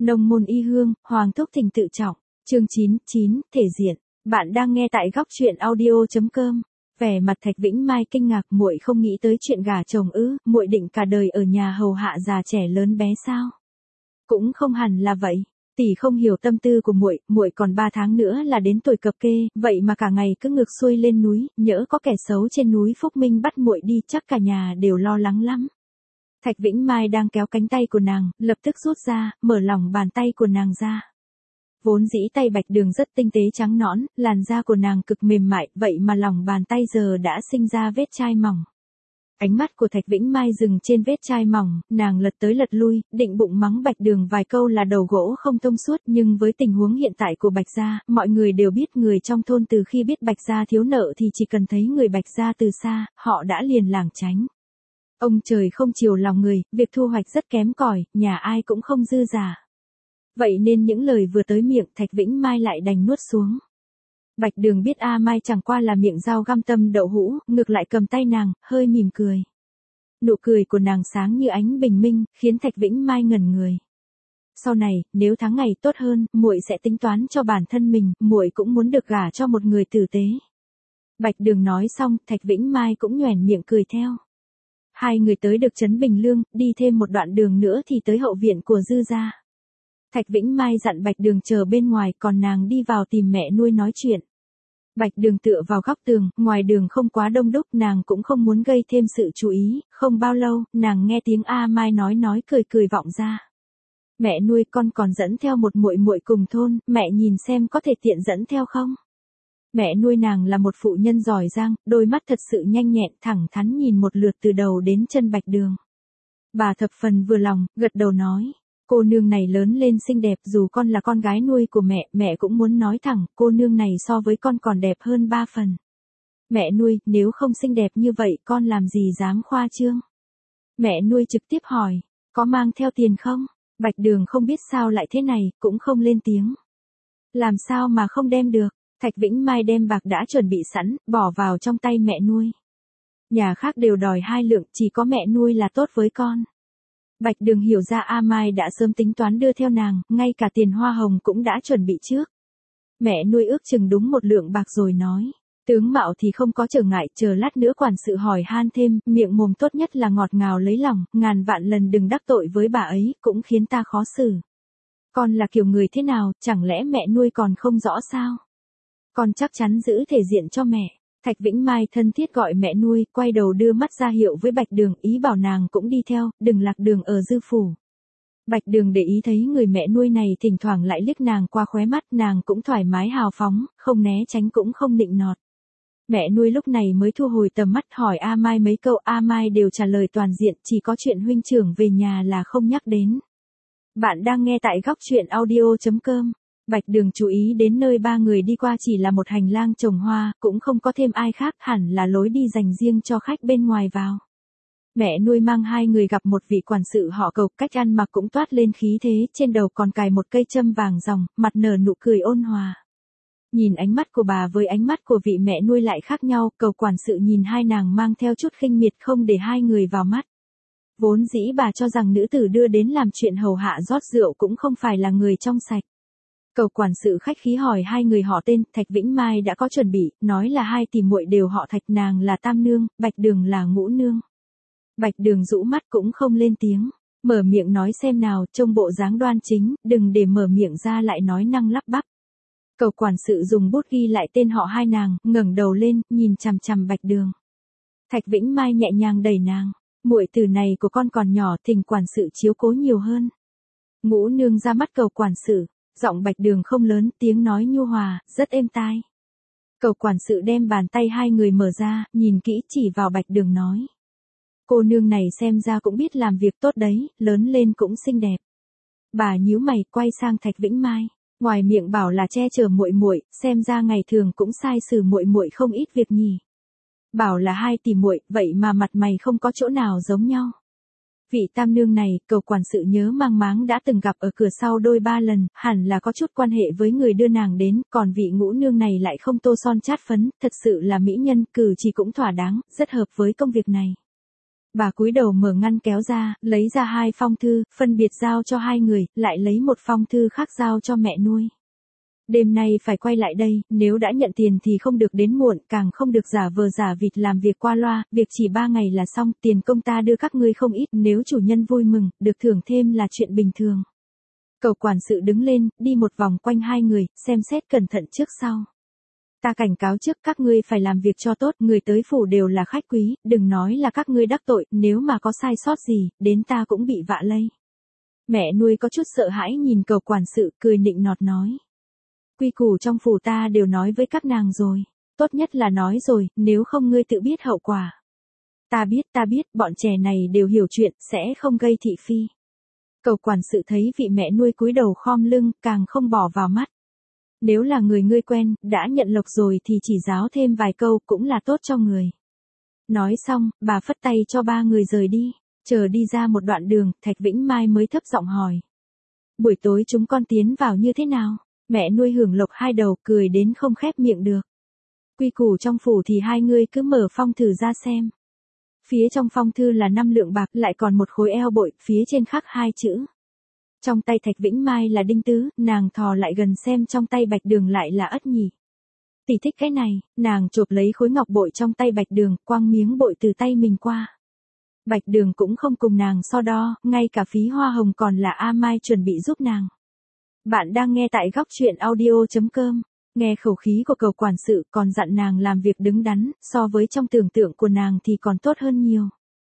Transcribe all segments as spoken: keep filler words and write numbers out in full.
Nông môn y hương, hoàng thúc thỉnh tự trọng. Chương chín, chín, thể diện. Bạn đang nghe tại góc truyện audio chấm com. Vẻ mặt Thạch Vĩnh Mai kinh ngạc, muội không nghĩ tới chuyện gả chồng ư? Muội định cả đời ở nhà hầu hạ già trẻ lớn bé sao? Cũng không hẳn là vậy. Tỷ không hiểu tâm tư của muội, muội còn ba tháng nữa là đến tuổi cập kê, vậy mà cả ngày cứ ngược xuôi lên núi, nhỡ có kẻ xấu trên núi Phúc Minh bắt muội đi, chắc cả nhà đều lo lắng lắm. Thạch Vĩnh Mai đang kéo cánh tay của nàng, lập tức rút ra, mở lòng bàn tay của nàng ra. Vốn dĩ tay Bạch Đường rất tinh tế trắng nõn, làn da của nàng cực mềm mại, vậy mà lòng bàn tay giờ đã sinh ra vết chai mỏng. Ánh mắt của Thạch Vĩnh Mai dừng trên vết chai mỏng, nàng lật tới lật lui, định bụng mắng Bạch Đường vài câu là đầu gỗ không thông suốt, nhưng với tình huống hiện tại của Bạch gia, mọi người đều biết người trong thôn từ khi biết Bạch gia thiếu nợ thì chỉ cần thấy người Bạch gia từ xa, họ đã liền lảng tránh. Ông trời không chiều lòng người, việc thu hoạch rất kém cỏi, nhà ai cũng không dư giả. Vậy nên những lời vừa tới miệng Thạch Vĩnh Mai lại đành nuốt xuống. Bạch Đường biết A Mai chẳng qua là miệng dao găm tâm đậu hũ, ngược lại cầm tay nàng, hơi mỉm cười. Nụ cười của nàng sáng như ánh bình minh, khiến Thạch Vĩnh Mai ngẩn người. Sau này, nếu tháng ngày tốt hơn, muội sẽ tính toán cho bản thân mình, muội cũng muốn được gả cho một người tử tế. Bạch Đường nói xong, Thạch Vĩnh Mai cũng nhoẻn miệng cười theo. Hai người tới được trấn Bình Lương, đi thêm một đoạn đường nữa thì tới hậu viện của Dư gia. Thạch Vĩnh Mai dặn Bạch Đường chờ bên ngoài, còn nàng đi vào tìm mẹ nuôi nói chuyện. Bạch Đường tựa vào góc tường, ngoài đường không quá đông đúc, nàng cũng không muốn gây thêm sự chú ý, không bao lâu, nàng nghe tiếng A Mai nói nói cười cười vọng ra. Mẹ nuôi, con còn dẫn theo một muội muội cùng thôn, mẹ nhìn xem có thể tiện dẫn theo không? Mẹ nuôi nàng là một phụ nhân giỏi giang, đôi mắt thật sự nhanh nhẹn, thẳng thắn nhìn một lượt từ đầu đến chân Bạch Đường. Bà thập phần vừa lòng, gật đầu nói. Cô nương này lớn lên xinh đẹp, dù con là con gái nuôi của mẹ, mẹ cũng muốn nói thẳng, cô nương này so với con còn đẹp hơn ba phần. Mẹ nuôi, nếu không xinh đẹp như vậy, con làm gì dám khoa trương? Mẹ nuôi trực tiếp hỏi, có mang theo tiền không? Bạch Đường không biết sao lại thế này, cũng không lên tiếng. Làm sao mà không đem được? Thạch Vĩnh Mai đem bạc đã chuẩn bị sẵn, bỏ vào trong tay mẹ nuôi. Nhà khác đều đòi hai lượng, chỉ có mẹ nuôi là tốt với con. Bạch Đường hiểu ra A Mai đã sớm tính toán đưa theo nàng, ngay cả tiền hoa hồng cũng đã chuẩn bị trước. Mẹ nuôi ước chừng đúng một lượng bạc rồi nói. Tướng mạo thì không có trở ngại, chờ lát nữa quản sự hỏi han thêm, miệng mồm tốt nhất là ngọt ngào lấy lòng, ngàn vạn lần đừng đắc tội với bà ấy, cũng khiến ta khó xử. Con là kiểu người thế nào, chẳng lẽ mẹ nuôi còn không rõ sao? Con chắc chắn giữ thể diện cho mẹ. Thạch Vĩnh Mai thân thiết gọi mẹ nuôi, quay đầu đưa mắt ra hiệu với Bạch Đường, ý bảo nàng cũng đi theo, đừng lạc đường ở Dư phủ. Bạch Đường để ý thấy người mẹ nuôi này thỉnh thoảng lại liếc nàng qua khóe mắt, nàng cũng thoải mái hào phóng, không né tránh cũng không nịnh nọt. Mẹ nuôi lúc này mới thu hồi tầm mắt hỏi A Mai mấy câu, A Mai đều trả lời toàn diện, chỉ có chuyện huynh trưởng về nhà là không nhắc đến. Bạn đang nghe tại góc truyện audio chấm com. Bạch Đường chú ý đến nơi ba người đi qua chỉ là một hành lang trồng hoa, cũng không có thêm ai khác, hẳn là lối đi dành riêng cho khách bên ngoài vào. Mẹ nuôi mang hai người gặp một vị quản sự họ Cầu, cách ăn mặc cũng toát lên khí thế, trên đầu còn cài một cây châm vàng ròng, mặt nở nụ cười ôn hòa. Nhìn ánh mắt của bà với ánh mắt của vị mẹ nuôi lại khác nhau, Cầu quản sự nhìn hai nàng mang theo chút khinh miệt, không để hai người vào mắt. Vốn dĩ bà cho rằng nữ tử đưa đến làm chuyện hầu hạ rót rượu cũng không phải là người trong sạch. Cầu quản sự khách khí hỏi hai người họ tên, Thạch Vĩnh Mai đã có chuẩn bị, nói là hai tỷ muội đều họ Thạch, nàng là Tam Nương, Bạch Đường là Ngũ Nương. Bạch Đường rũ mắt cũng không lên tiếng, mở miệng nói xem nào, trông bộ dáng đoan chính, đừng để mở miệng ra lại nói năng lắp bắp. Cầu quản sự dùng bút ghi lại tên họ hai nàng, ngẩng đầu lên, nhìn chằm chằm Bạch Đường. Thạch Vĩnh Mai nhẹ nhàng đẩy nàng, muội tử này của con còn nhỏ, thỉnh quản sự chiếu cố nhiều hơn. Ngũ Nương ra mắt cầu quản sự. Giọng Bạch Đường không lớn, tiếng nói nhu hòa, rất êm tai. Cầu quản sự đem bàn tay hai người mở ra, nhìn kỹ chỉ vào Bạch Đường nói. Cô nương này xem ra cũng biết làm việc tốt đấy, lớn lên cũng xinh đẹp. Bà nhíu mày, quay sang Thạch Vĩnh Mai, ngoài miệng bảo là che chở muội muội, xem ra ngày thường cũng sai xử muội muội không ít việc nhỉ. Bảo là hai tỷ muội, vậy mà mặt mày không có chỗ nào giống nhau. Vị Tam Nương này, cầu quản sự nhớ mang máng đã từng gặp ở cửa sau đôi ba lần, hẳn là có chút quan hệ với người đưa nàng đến, còn vị Ngũ Nương này lại không tô son chát phấn, thật sự là mỹ nhân, cử chỉ cũng thỏa đáng, rất hợp với công việc này. Bà cúi đầu mở ngăn kéo ra, lấy ra hai phong thư, phân biệt giao cho hai người, lại lấy một phong thư khác giao cho mẹ nuôi. Đêm nay phải quay lại đây, nếu đã nhận tiền thì không được đến muộn, càng không được giả vờ giả vịt làm việc qua loa, việc chỉ ba ngày là xong, tiền công ta đưa các ngươi không ít, nếu chủ nhân vui mừng, được thưởng thêm là chuyện bình thường. Cậu quản sự đứng lên, đi một vòng quanh hai người, xem xét cẩn thận trước sau. Ta cảnh cáo trước các ngươi phải làm việc cho tốt, người tới phủ đều là khách quý, đừng nói là các ngươi đắc tội, nếu mà có sai sót gì, đến ta cũng bị vạ lây. Mẹ nuôi có chút sợ hãi nhìn cậu quản sự, cười nịnh nọt nói. Quy củ trong phủ ta đều nói với các nàng rồi, tốt nhất là nói rồi, nếu không ngươi tự biết hậu quả. Ta biết, ta biết, bọn trẻ này đều hiểu chuyện, sẽ không gây thị phi. Cậu quản sự thấy vị mẹ nuôi cúi đầu khom lưng, càng không bỏ vào mắt. Nếu là người ngươi quen, đã nhận lộc rồi thì chỉ giáo thêm vài câu cũng là tốt cho người. Nói xong, bà phất tay cho ba người rời đi. Chờ đi ra một đoạn đường, Thạch Vĩnh Mai mới thấp giọng hỏi. Buổi tối chúng con tiến vào như thế nào? Mẹ nuôi hưởng lộc hai đầu, cười đến không khép miệng được. Quy củ trong phủ thì hai người cứ mở phong thử ra xem. Phía trong phong thư là năm lượng bạc, lại còn một khối eo bội, phía trên khắc hai chữ. Trong tay Thạch Vĩnh Mai là đinh tứ, nàng thò lại gần xem trong tay Bạch Đường lại là ất nhì. Tỷ thích cái này, nàng chộp lấy khối ngọc bội trong tay Bạch Đường, quăng miếng bội từ tay mình qua. Bạch Đường cũng không cùng nàng so đo, ngay cả phí hoa hồng còn là A Mai chuẩn bị giúp nàng. Bạn đang nghe tại góc truyện audio chấm com. Nghe khẩu khí của cậu quản sự còn dặn nàng làm việc đứng đắn, so với trong tưởng tượng của nàng thì còn tốt hơn nhiều.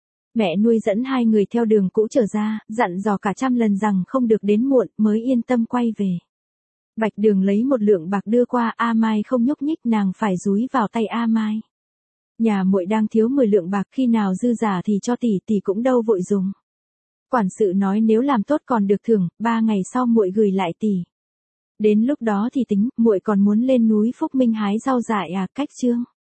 Mẹ nuôi dẫn hai người theo đường cũ trở ra, dặn dò cả trăm lần rằng không được đến muộn, mới yên tâm quay về. Bạch Đường lấy một lượng bạc đưa qua, A Mai không nhúc nhích, nàng phải dúi vào tay A Mai. Nhà muội đang thiếu mười lượng bạc, khi nào dư giả thì cho tỷ, tỷ cũng đâu vội dùng. Quản sự nói nếu làm tốt còn được thưởng, ba ngày sau muội gửi lại tỷ. Đến lúc đó thì tính, muội còn muốn lên núi Phúc Minh hái rau dại à, cách chương.